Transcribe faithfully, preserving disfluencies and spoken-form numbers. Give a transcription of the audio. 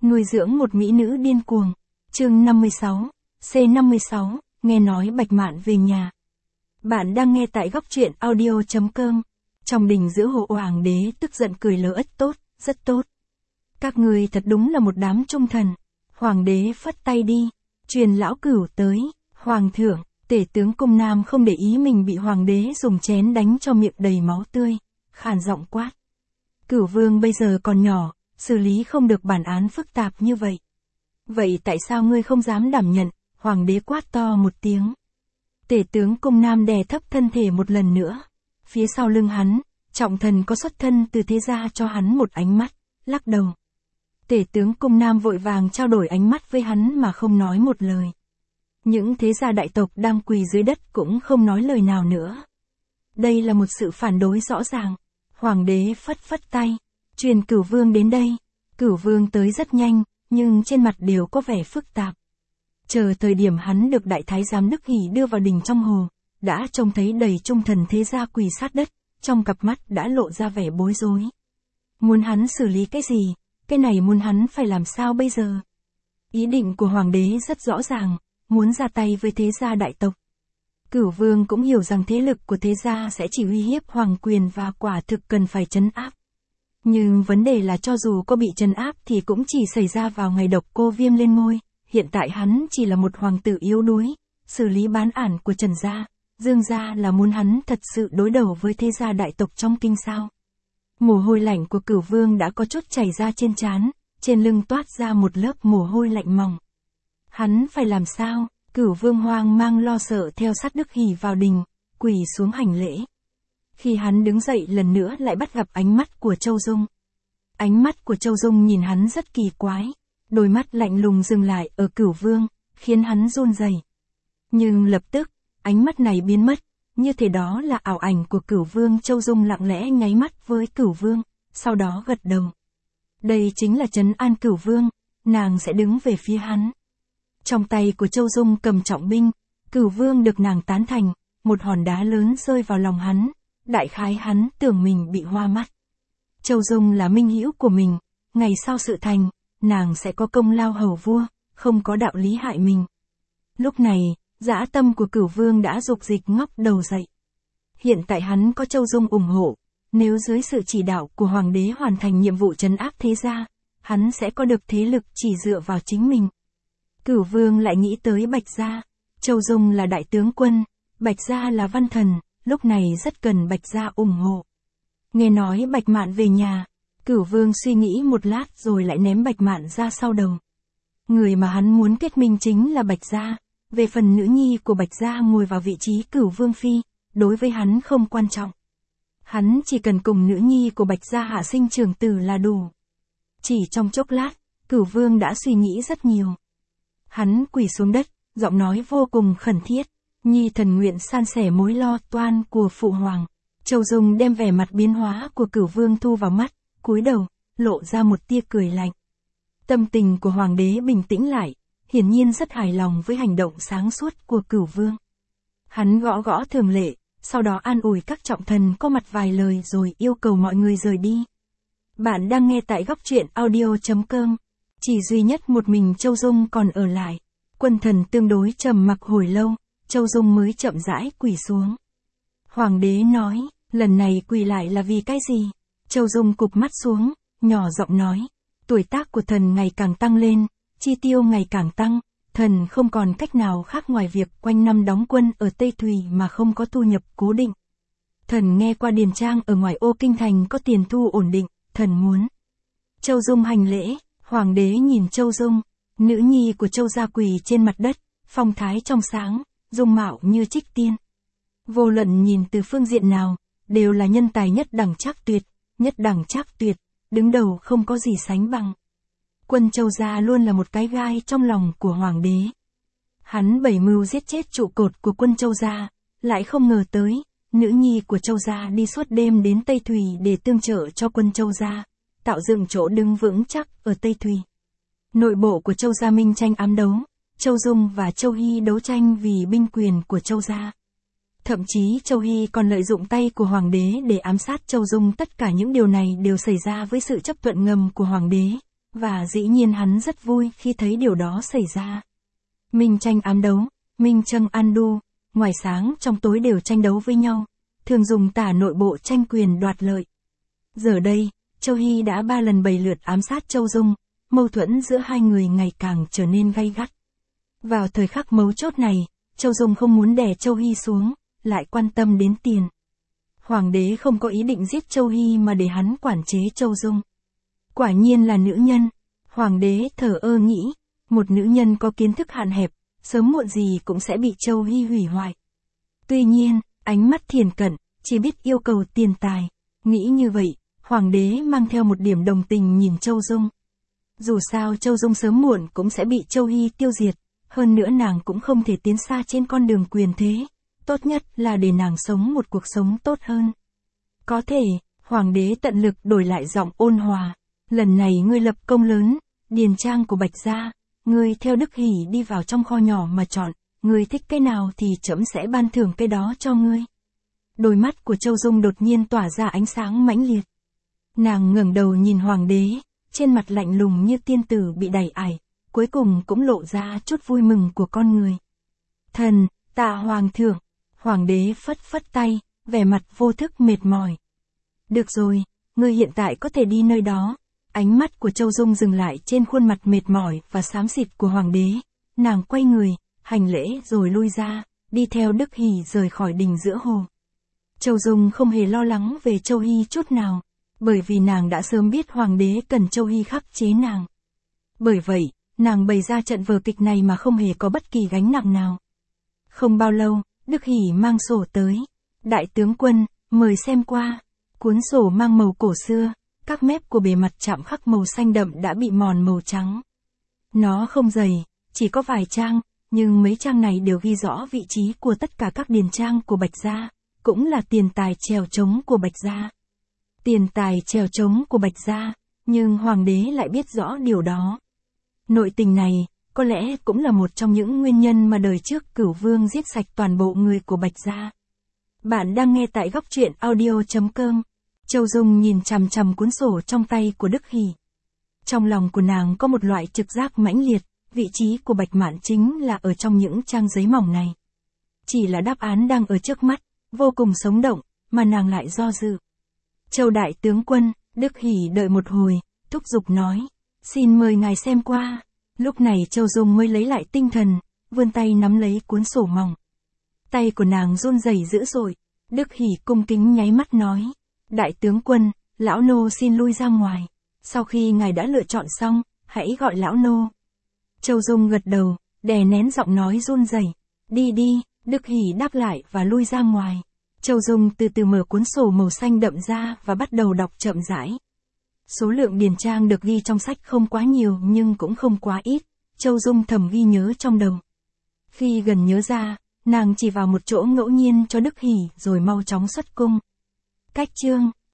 Nuôi dưỡng một mỹ nữ điên cuồng. Chương năm mươi sáu, C năm mươi sáu, nghe nói Bạch Mạn về nhà. Bạn đang nghe tại góc truyện audio chấm com. Trong đình giữa hồ hoàng đế tức giận cười lỡ ất tốt, rất tốt. Các người thật đúng là một đám trung thần. Hoàng đế phất tay đi, truyền lão cửu tới. Hoàng thượng, tể tướng Cung Nam không để ý mình bị hoàng đế dùng chén đánh cho miệng đầy máu tươi, khàn giọng quát. Cửu vương bây giờ còn nhỏ, xử lý không được bản án phức tạp như vậy. Vậy tại sao ngươi không dám đảm nhận? Hoàng đế quát to một tiếng. Tể tướng Cung Nam đè thấp thân thể một lần nữa. Phía sau lưng hắn, trọng thần có xuất thân từ thế gia cho hắn một ánh mắt, lắc đầu. Tể tướng Cung Nam vội vàng trao đổi ánh mắt với hắn mà không nói một lời. Những thế gia đại tộc đang quỳ dưới đất cũng không nói lời nào nữa. Đây là một sự phản đối rõ ràng. Hoàng đế phất phất tay, truyền Cửu vương đến đây. Cửu vương tới rất nhanh, nhưng trên mặt đều có vẻ phức tạp. Chờ thời điểm hắn được đại thái giám Đức Hỷ đưa vào đình trong hồ, đã trông thấy đầy trung thần thế gia quỳ sát đất, trong cặp mắt đã lộ ra vẻ bối rối. Muốn hắn xử lý cái gì, cái này muốn hắn phải làm sao bây giờ? Ý định của hoàng đế rất rõ ràng, muốn ra tay với thế gia đại tộc. Cửu vương cũng hiểu rằng thế lực của thế gia sẽ chỉ uy hiếp hoàng quyền và quả thực cần phải trấn áp. Nhưng vấn đề là cho dù có bị trấn áp thì cũng chỉ xảy ra vào ngày Độc Cô Viêm lên ngôi, hiện tại hắn chỉ là một hoàng tử yếu đuối, xử lý bán ản của Trần gia, Dương gia là muốn hắn thật sự đối đầu với thế gia đại tộc trong kinh sao. Mồ hôi lạnh của Cửu vương đã có chút chảy ra trên trán, trên lưng toát ra một lớp mồ hôi lạnh mỏng. Hắn phải làm sao? Cửu vương hoang mang lo sợ theo sát Đức Hỷ vào đình, quỳ xuống hành lễ. Khi hắn đứng dậy lần nữa lại bắt gặp ánh mắt của Châu Dung. Ánh mắt của Châu Dung nhìn hắn rất kỳ quái, đôi mắt lạnh lùng dừng lại ở Cửu vương, khiến hắn run rẩy. Nhưng lập tức, ánh mắt này biến mất, như thể đó là ảo ảnh của Cửu vương. Châu Dung lặng lẽ nháy mắt với Cửu vương, sau đó gật đầu. Đây chính là trấn an Cửu vương, nàng sẽ đứng về phía hắn. Trong tay của Châu Dung cầm trọng binh, Cửu vương được nàng tán thành, một hòn đá lớn rơi vào lòng hắn, đại khái hắn tưởng mình bị hoa mắt. Châu Dung là minh hữu của mình, ngày sau sự thành, nàng sẽ có công lao hầu vua, không có đạo lý hại mình. Lúc này, dã tâm của Cửu vương đã dục dịch ngóc đầu dậy. Hiện tại hắn có Châu Dung ủng hộ, nếu dưới sự chỉ đạo của hoàng đế hoàn thành nhiệm vụ trấn áp thế gia, hắn sẽ có được thế lực chỉ dựa vào chính mình. Cửu vương lại nghĩ tới Bạch gia, Châu Dung là đại tướng quân, Bạch gia là văn thần, lúc này rất cần Bạch gia ủng hộ. Nghe nói Bạch Mạn về nhà, Cửu vương suy nghĩ một lát rồi lại ném Bạch Mạn ra sau đầu. Người mà hắn muốn kết minh chính là Bạch gia, về phần nữ nhi của Bạch gia ngồi vào vị trí Cửu vương phi, đối với hắn không quan trọng. Hắn chỉ cần cùng nữ nhi của Bạch gia hạ sinh trưởng tử là đủ. Chỉ trong chốc lát, Cửu vương đã suy nghĩ rất nhiều. Hắn quỳ xuống đất, giọng nói vô cùng khẩn thiết, nhi thần nguyện san sẻ mối lo toan của phụ hoàng. Châu Dung đem vẻ mặt biến hóa của Cửu vương thu vào mắt, cúi đầu, lộ ra một tia cười lạnh. Tâm tình của hoàng đế bình tĩnh lại, hiển nhiên rất hài lòng với hành động sáng suốt của Cửu vương. Hắn gõ gõ thường lệ, sau đó an ủi các trọng thần có mặt vài lời rồi yêu cầu mọi người rời đi. Bạn đang nghe tại góc truyện audio chấm com. Chỉ duy nhất một mình Châu Dung còn ở lại. Quân thần tương đối trầm mặc hồi lâu, Châu Dung mới chậm rãi quỳ xuống. Hoàng đế nói, lần này quỳ lại là vì cái gì? Châu Dung cụp mắt xuống, nhỏ giọng nói, tuổi tác của thần ngày càng tăng lên, chi tiêu ngày càng tăng, thần không còn cách nào khác ngoài việc quanh năm đóng quân ở Tây Thùy mà không có thu nhập cố định. Thần nghe qua điền trang ở ngoài ô kinh thành có tiền thu ổn định, thần muốn. Châu Dung hành lễ. Hoàng đế nhìn Châu Dung, nữ nhi của Châu gia quỳ trên mặt đất, phong thái trong sáng, dung mạo như trích tiên. Vô luận nhìn từ phương diện nào, đều là nhân tài nhất đẳng trác tuyệt, nhất đẳng trác tuyệt, đứng đầu không có gì sánh bằng. Quân Châu gia luôn là một cái gai trong lòng của hoàng đế. Hắn bảy mưu giết chết trụ cột của quân Châu gia, lại không ngờ tới, nữ nhi của Châu gia đi suốt đêm đến Tây Thùy để tương trợ cho quân Châu gia, tạo dựng chỗ đứng vững chắc ở Tây Thùy. Nội bộ của Châu gia minh tranh ám đấu, Châu Dung và Châu Hy đấu tranh vì binh quyền của Châu gia. Thậm chí Châu Hy còn lợi dụng tay của hoàng đế để ám sát Châu Dung. Tất cả những điều này đều xảy ra với sự chấp thuận ngầm của hoàng đế, và dĩ nhiên hắn rất vui khi thấy điều đó xảy ra. Minh tranh ám đấu, Minh tranh an đu, ngoài sáng trong tối đều tranh đấu với nhau, thường dùng tả nội bộ tranh quyền đoạt lợi. Giờ đây, Châu Hy đã ba lần bảy lượt ám sát Châu Dung, mâu thuẫn giữa hai người ngày càng trở nên gay gắt. Vào thời khắc mấu chốt này, Châu Dung không muốn đè Châu Hy xuống, lại quan tâm đến tiền. Hoàng đế không có ý định giết Châu Hy mà để hắn quản chế Châu Dung. Quả nhiên là nữ nhân. Hoàng đế thờ ơ nghĩ, một nữ nhân có kiến thức hạn hẹp, sớm muộn gì cũng sẽ bị Châu Hy hủy hoại. Tuy nhiên, ánh mắt thiền cận, chỉ biết yêu cầu tiền tài. Nghĩ như vậy, Hoàng đế mang theo một điểm đồng tình nhìn Châu Dung. Dù sao Châu Dung sớm muộn cũng sẽ bị Châu Hy tiêu diệt, hơn nữa nàng cũng không thể tiến xa trên con đường quyền thế, tốt nhất là để nàng sống một cuộc sống tốt hơn. Có thể, Hoàng đế tận lực đổi lại giọng ôn hòa, lần này ngươi lập công lớn, điền trang của Bạch gia, ngươi theo Đức Hỷ đi vào trong kho nhỏ mà chọn, ngươi thích cái nào thì trẫm sẽ ban thưởng cái đó cho ngươi. Đôi mắt của Châu Dung đột nhiên tỏa ra ánh sáng mãnh liệt. Nàng ngẩng đầu nhìn Hoàng đế, trên mặt lạnh lùng như tiên tử bị đày ải, cuối cùng cũng lộ ra chút vui mừng của con người. Thần, tạ Hoàng thượng. Hoàng đế phất phất tay, vẻ mặt vô thức mệt mỏi. Được rồi, ngươi hiện tại có thể đi nơi đó. Ánh mắt của Châu Dung dừng lại trên khuôn mặt mệt mỏi và xám xịt của Hoàng đế. Nàng quay người, hành lễ rồi lui ra, đi theo Đức Hỷ rời khỏi đình giữa hồ. Châu Dung không hề lo lắng về Châu Hy chút nào, bởi vì nàng đã sớm biết Hoàng đế cần Châu Hy khắc chế nàng. Bởi vậy, nàng bày ra trận vở kịch này mà không hề có bất kỳ gánh nặng nào. Không bao lâu, Đức Hỷ mang sổ tới. Đại tướng quân, mời xem qua. Cuốn sổ mang màu cổ xưa, các mép của bề mặt chạm khắc màu xanh đậm đã bị mòn màu trắng. Nó không dày, chỉ có vài trang, nhưng mấy trang này đều ghi rõ vị trí của tất cả các điền trang của Bạch gia, cũng là tiền tài chèo trống của Bạch gia. Tiền tài chèo trống của Bạch gia, nhưng Hoàng đế lại biết rõ điều đó. Nội tình này, có lẽ cũng là một trong những nguyên nhân mà đời trước Cửu Vương giết sạch toàn bộ người của Bạch gia. Bạn đang nghe tại góc truyện audio chấm com. Châu Dung nhìn chằm chằm cuốn sổ trong tay của Đức Hỷ. Trong lòng của nàng có một loại trực giác mãnh liệt, vị trí của Bạch Mạn chính là ở trong những trang giấy mỏng này. Chỉ là đáp án đang ở trước mắt, vô cùng sống động, mà nàng lại do dự. Châu đại tướng quân, Đức Hỷ đợi một hồi, thúc giục nói, xin mời ngài xem qua. Lúc này Châu Dung mới lấy lại tinh thần, vươn tay nắm lấy cuốn sổ mỏng. Tay của nàng run rẩy dữ dội. Đức Hỷ cung kính nháy mắt nói, đại tướng quân, lão nô xin lui ra ngoài. Sau khi ngài đã lựa chọn xong, hãy gọi lão nô. Châu Dung gật đầu, đè nén giọng nói run rẩy. Đi đi, Đức Hỷ đáp lại và lui ra ngoài. Châu Dung từ từ mở cuốn sổ màu xanh đậm ra và bắt đầu đọc chậm rãi. Số lượng điền trang được ghi trong sách không quá nhiều nhưng cũng không quá ít, Châu Dung thầm ghi nhớ trong đầu. Khi gần nhớ ra, nàng chỉ vào một chỗ ngẫu nhiên cho Đức Hỷ rồi mau chóng xuất cung. Cách chương,